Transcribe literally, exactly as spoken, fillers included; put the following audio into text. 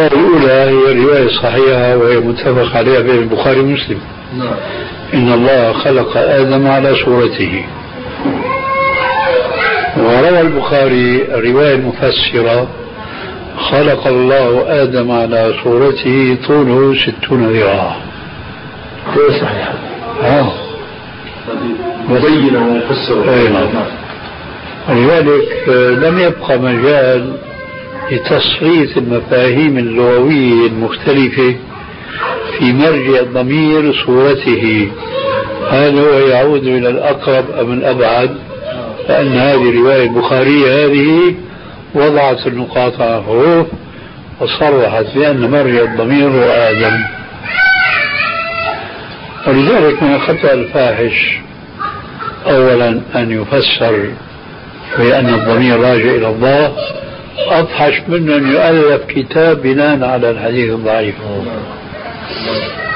الرواية الأولى هي رواية صحيحة وهي متفق عليها بين البخاري ومسلم. نعم. إن الله خلق آدم على صورته. وروى البخاري الرواية المفسرة خلق الله آدم على صورته طوله ستون ذراع. غير صحيح. آه. مبينا ومفسر. ولذلك لم يبقى مجال لتصريف المفاهيم اللغوية المختلفة في مرجع الضمير صورته، هل هو يعود إلى الأقرب أم الأبعد؟ لأن هذه الرواية البخارية هذه وضعت النقاط على الحروف وصرحت بأن مرجع الضمير هو آدم. ولذلك من الخطأ الفاحش أولا أن يفسر بأن الضمير راجع إلى الله، أفحش من أن يؤلف كتاب بناء على الحديث الضعيف.